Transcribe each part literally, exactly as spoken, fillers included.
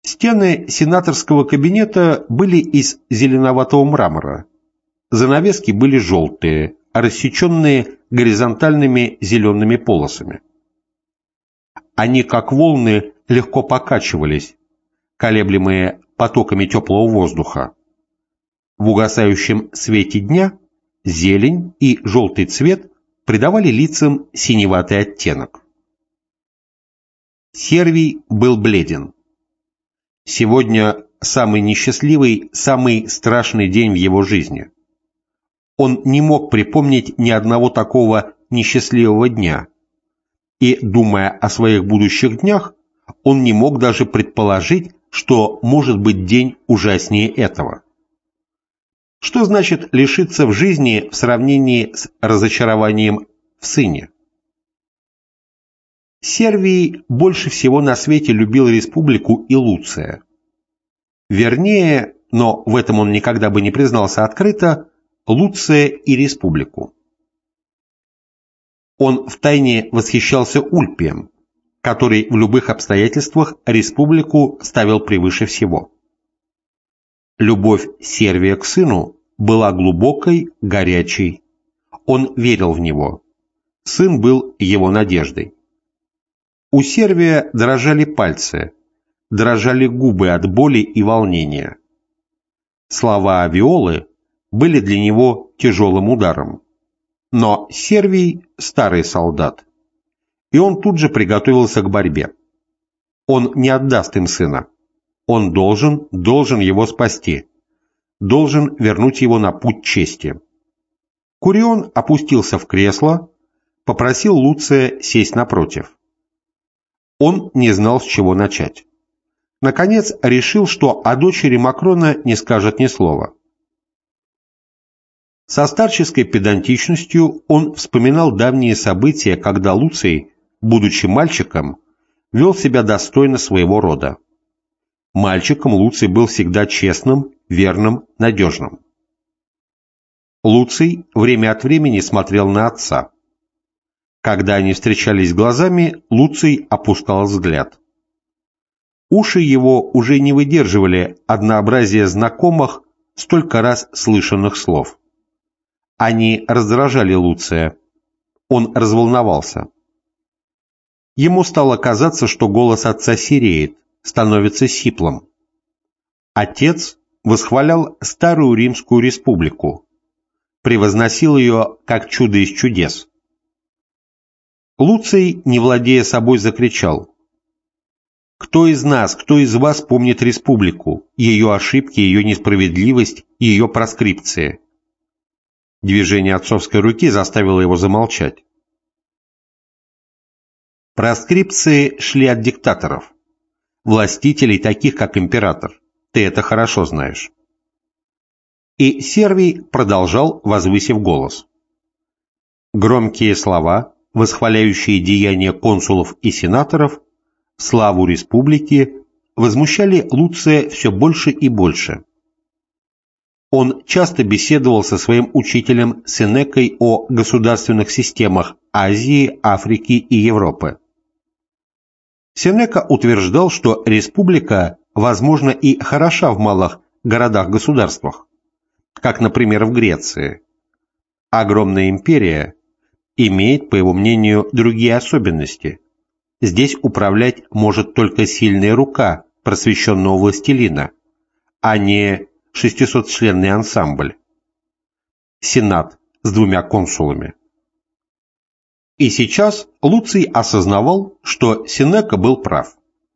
Стены сенаторского кабинета были из зеленоватого мрамора. Занавески были желтые, рассеченные горизонтальными зелеными полосами. Они, как волны, легко покачивались, колеблемые потоками теплого воздуха. В угасающем свете дня зелень и желтый цвет придавали лицам синеватый оттенок. Сервий был бледен. Сегодня самый несчастливый, самый страшный день в его жизни. Он не мог припомнить ни одного такого несчастливого дня. И, думая о своих будущих днях, он не мог даже предположить, что может быть день ужаснее этого. Что значит лишиться в жизни в сравнении с разочарованием в сыне? Сервий больше всего на свете любил республику и Луция. Вернее, но в этом он никогда бы не признался открыто, Луция и республику. Он втайне восхищался Ульпием, который в любых обстоятельствах республику ставил превыше всего. Любовь Сервия к сыну была глубокой, горячей. Он верил в него. Сын был его надеждой. У Сервия дрожали пальцы, дрожали губы от боли и волнения. Слова Виолы были для него тяжелым ударом. Но Сервий – старый солдат, и он тут же приготовился к борьбе. Он не отдаст им сына. Он должен, должен его спасти, должен вернуть его на путь чести. Курион опустился в кресло, попросил Луция сесть напротив. Он не знал, с чего начать. Наконец решил, что о дочери Макрона не скажет ни слова. Со старческой педантичностью он вспоминал давние события, когда Луций, будучи мальчиком, вел себя достойно своего рода. Мальчиком Луций был всегда честным, верным, надежным. Луций время от времени смотрел на отца. Когда они встречались глазами, Луций опускал взгляд. Уши его уже не выдерживали однообразия знакомых, столько раз слышанных слов. Они раздражали Луция. Он разволновался. Ему стало казаться, что голос отца сереет, становится сиплым. Отец восхвалял старую Римскую республику, превозносил ее как чудо из чудес. Луций, не владея собой, закричал: «Кто из нас, кто из вас помнит республику, ее ошибки, ее несправедливость, ее проскрипции?» Движение отцовской руки заставило его замолчать. Проскрипции шли от диктаторов, властителей, таких как император. Ты это хорошо знаешь. И Сервий продолжал, возвысив голос. Громкие слова, восхваляющие деяния консулов и сенаторов, славу республики, возмущали Луция все больше и больше. Он часто беседовал со своим учителем Сенекой о государственных системах Азии, Африки и Европы. Сенека утверждал, что республика, возможно, и хороша в малых городах-государствах, как, например, в Греции. Огромная империя имеет, по его мнению, другие особенности. Здесь управлять может только сильная рука просвещенного властелина, а не шестисотчленный ансамбль. Сенат с двумя консулами. И сейчас Луций осознавал, что Сенека был прав.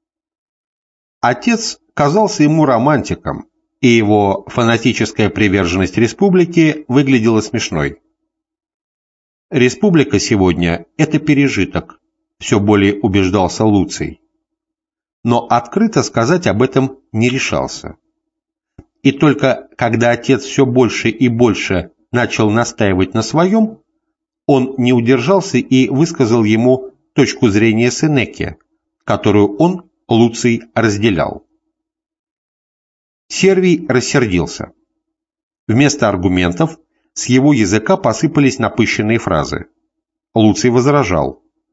Отец казался ему романтиком, и его фанатическая приверженность республике выглядела смешной. Республика сегодня – это пережиток, все более убеждался Луций. Но открыто сказать об этом не решался. И только когда отец все больше и больше начал настаивать на своем, он не удержался и высказал ему точку зрения Сенеки, которую он, Луций, разделял. Сервий рассердился. Вместо аргументов с его языка посыпались напыщенные фразы. Луций возражал.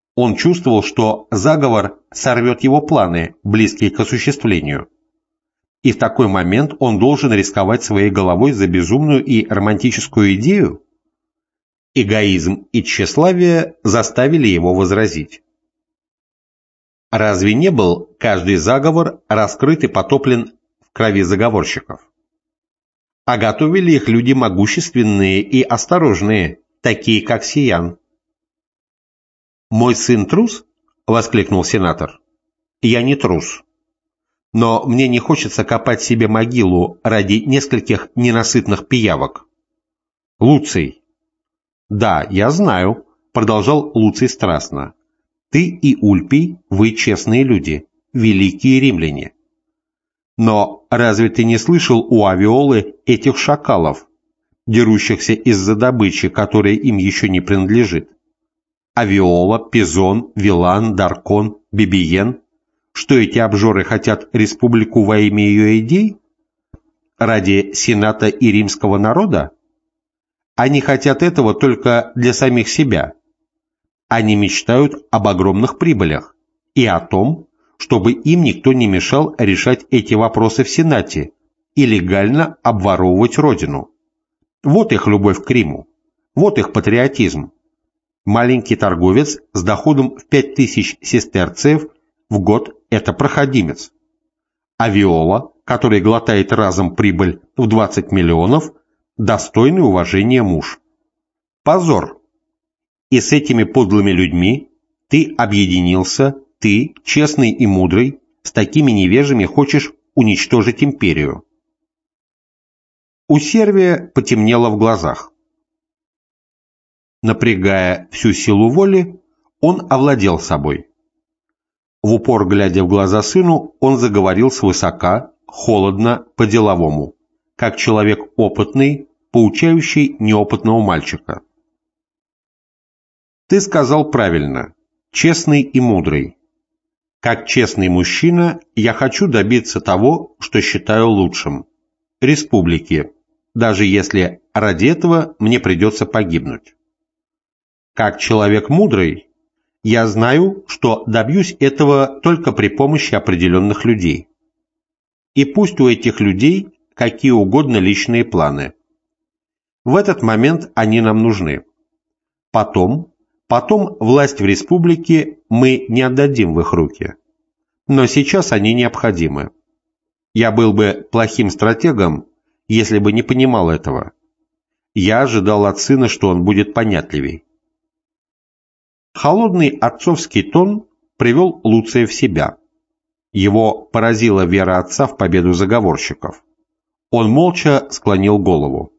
Он чувствовал, что заговор сорвет его планы, близкие к осуществлению. И в такой момент он должен рисковать своей головой за безумную и романтическую идею? Эгоизм и тщеславие заставили его возразить. Разве не был каждый заговор раскрыт и потоплен в крови заговорщиков? А готовили их люди могущественные и осторожные, такие как Сиян. «Мой сын трус?» — воскликнул сенатор. «Я не трус. Но мне не хочется копать себе могилу ради нескольких ненасытных пиявок. Луций». «Да, я знаю», — продолжал Луций страстно. «Ты и Ульпий, вы честные люди, великие римляне. Но разве ты не слышал у Авиолы этих шакалов, дерущихся из-за добычи, которая им еще не принадлежит? Авиола, Пизон, Вилан, Даркон, Бибиен. Что эти обжоры хотят республику во имя ее идей? Ради Сената и римского народа? Они хотят этого только для самих себя. Они мечтают об огромных прибылях и о том, чтобы им никто не мешал решать эти вопросы в Сенате и легально обворовывать родину. Вот их любовь к Риму, вот их патриотизм. Маленький торговец с доходом в пять тысяч сестерцев в год – это проходимец. А Виола, который глотает разом прибыль в двадцать миллионов, достойный уважения муж. Позор! И с этими подлыми людьми ты объединился, ты, честный и мудрый, с такими невежами хочешь уничтожить империю. У Сервия потемнело в глазах. Напрягая всю силу воли, он овладел собой. В упор глядя в глаза сыну, он заговорил свысока, холодно, по-деловому, как человек опытный, поучающий неопытного мальчика. Ты сказал правильно, честный и мудрый. Как честный мужчина, я хочу добиться того, что считаю лучшим – республики, даже если ради этого мне придется погибнуть. Как человек мудрый, я знаю, что добьюсь этого только при помощи определенных людей. И пусть у этих людей какие угодно личные планы. В этот момент они нам нужны. Потом, потом власть в республике мы не отдадим в их руки. Но сейчас они необходимы. Я был бы плохим стратегом, если бы не понимал этого. Я ожидал от сына, что он будет понятливей. Холодный отцовский тон привел Луция в себя. Его поразила вера отца в победу заговорщиков. Он молча склонил голову.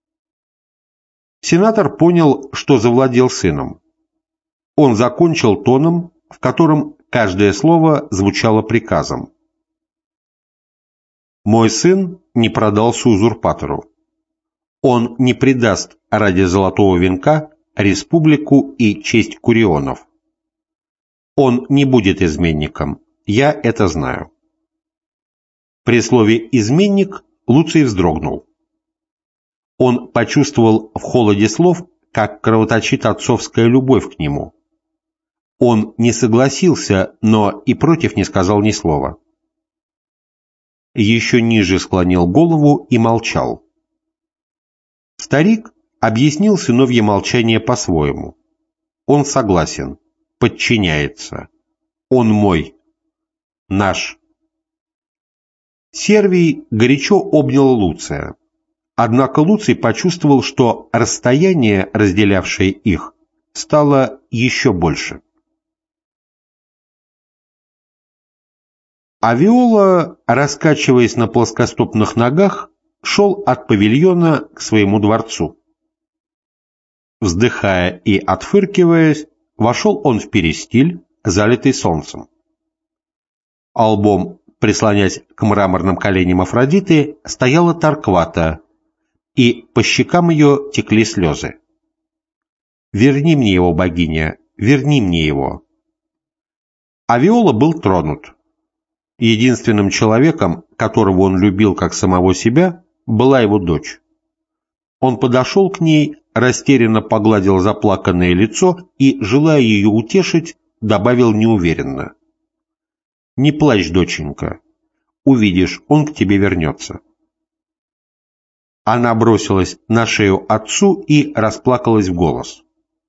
Сенатор понял, что завладел сыном. Он закончил тоном, в котором каждое слово звучало приказом. «Мой сын не продался узурпатору. Он не предаст ради золотого венка республику и честь курионов. Он не будет изменником, я это знаю». При слове «изменник» Луций вздрогнул. Он почувствовал в холоде слов, как кровоточит отцовская любовь к нему. Он не согласился, но и против не сказал ни слова. Еще ниже склонил голову и молчал. Старик объяснил сыновье молчание по-своему. Он согласен, подчиняется. Он мой, наш. Сервий горячо обнял Луция. Однако Луций почувствовал, что расстояние, разделявшее их, стало еще больше. А Виола, раскачиваясь на плоскостопных ногах, шел от павильона к своему дворцу. Вздыхая и отфыркиваясь, вошел он в перистиль, залитый солнцем. Албом, прислонясь к мраморным коленям Афродиты, стояла Торквата, и по щекам ее текли слезы. «Верни мне его, богиня, верни мне его». А Виола был тронут. Единственным человеком, которого он любил как самого себя, была его дочь. Он подошел к ней, растерянно погладил заплаканное лицо и, желая ее утешить, добавил неуверенно: «Не плачь, доченька. Увидишь, он к тебе вернется». Она бросилась на шею отцу и расплакалась в голос.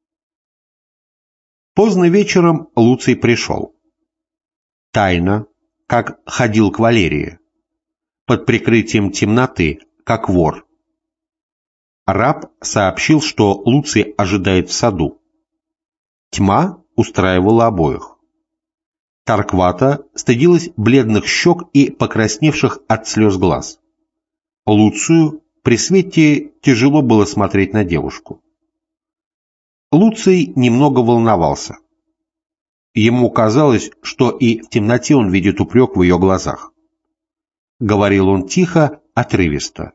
Поздно вечером Луций пришел. Тайно, как ходил к Валерии, под прикрытием темноты, как вор. Раб сообщил, что Луций ожидает в саду. Тьма устраивала обоих. Торквата стыдилась бледных щек и покрасневших от слез глаз. Луцию при свете тяжело было смотреть на девушку. Луций немного волновался. Ему казалось, что и в темноте он видит упрек в ее глазах. Говорил он тихо, отрывисто.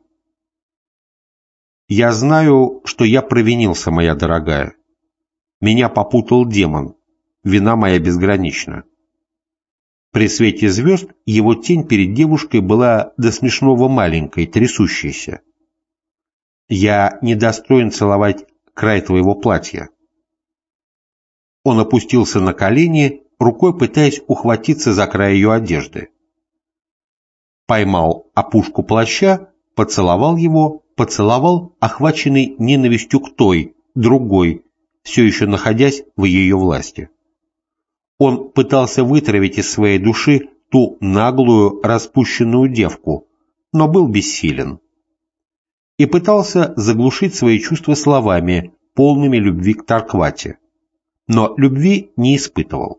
«Я знаю, что я провинился, моя дорогая. Меня попутал демон, вина моя безгранична». При свете звезд его тень перед девушкой была до смешного маленькой, трясущейся. «Я недостоин целовать край твоего платья». Он опустился на колени, рукой пытаясь ухватиться за край ее одежды. Поймал опушку плаща, поцеловал его, поцеловал, охваченный ненавистью к той, другой, все еще находясь в ее власти. Он пытался вытравить из своей души ту наглую, распущенную девку, но был бессилен. И пытался заглушить свои чувства словами, полными любви к Торквате, но любви не испытывал.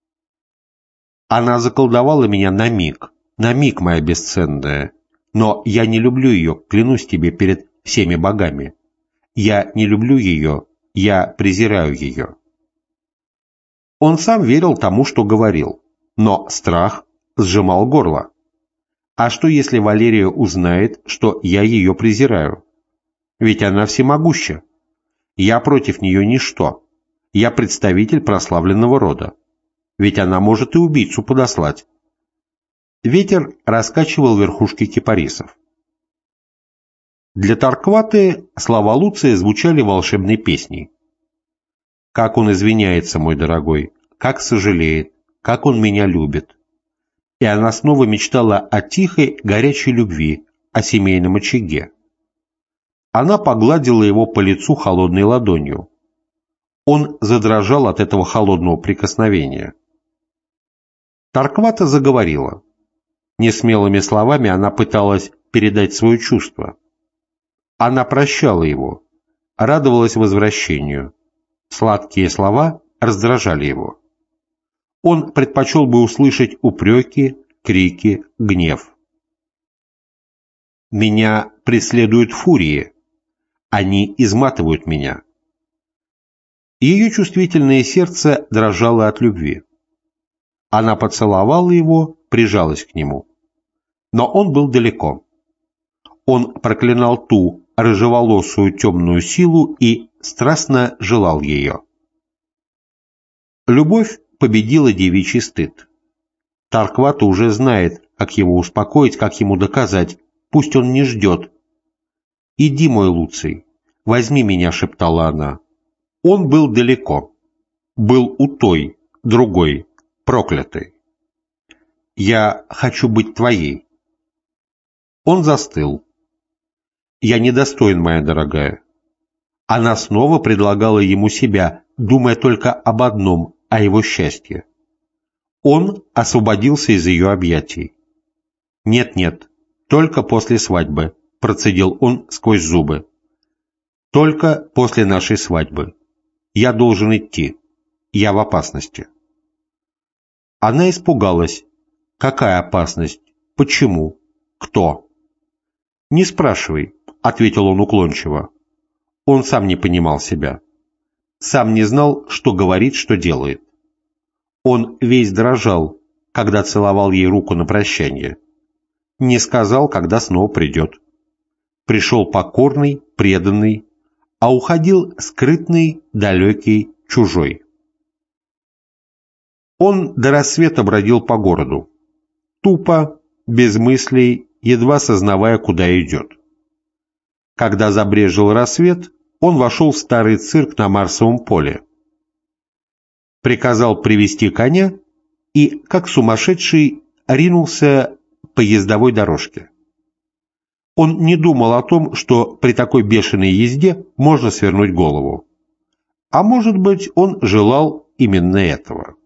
«Она заколдовала меня на миг, на миг, моя бесценная, но я не люблю ее, клянусь тебе перед всеми богами. Я не люблю ее, я презираю ее». Он сам верил тому, что говорил, но страх сжимал горло. А что, если Валерия узнает, что я ее презираю? Ведь она всемогуща. Я против нее ничто. Я представитель прославленного рода. Ведь она может и убийцу подослать. Ветер раскачивал верхушки кипарисов. Для Торкваты слова Луция звучали волшебной песней. Как он извиняется, мой дорогой, как сожалеет, как он меня любит. И она снова мечтала о тихой, горячей любви, о семейном очаге. Она погладила его по лицу холодной ладонью. Он задрожал от этого холодного прикосновения. Торквата заговорила. Несмелыми словами она пыталась передать свое чувство. Она прощала его, радовалась возвращению. Сладкие слова раздражали его. Он предпочел бы услышать упреки, крики, гнев. «Меня преследуют фурии. Они изматывают меня». Ее чувствительное сердце дрожало от любви. Она поцеловала его, прижалась к нему. Но он был далеко. Он проклинал ту рыжеволосую темную силу и страстно желал ее. Любовь победила девичий стыд. Торквата уже знает, как его успокоить, как ему доказать, пусть он не ждет. «Иди, мой Луций, возьми меня», — шептала она. Он был далеко, был у той, другой, проклятой. «Я хочу быть твоей». Он застыл. «Я недостоин, моя дорогая». Она снова предлагала ему себя, думая только об одном, о его счастье. Он освободился из ее объятий. «Нет-нет, только после свадьбы», — процедил он сквозь зубы. «Только после нашей свадьбы. Я должен идти. Я в опасности». Она испугалась. «Какая опасность? Почему? Кто?» «Не спрашивай», — ответил он уклончиво. Он сам не понимал себя. Сам не знал, что говорит, что делает. Он весь дрожал, когда целовал ей руку на прощание. Не сказал, когда снова придет. Пришел покорный, преданный, а уходил скрытный, далекий, чужой. Он до рассвета бродил по городу. Тупо, без мыслей, едва сознавая, куда идет. Когда забрезжил рассвет, он вошел в старый цирк на Марсовом поле, приказал привести коня и, как сумасшедший, ринулся по ездовой дорожке. Он не думал о том, что при такой бешеной езде можно свернуть голову. А может быть, он желал именно этого.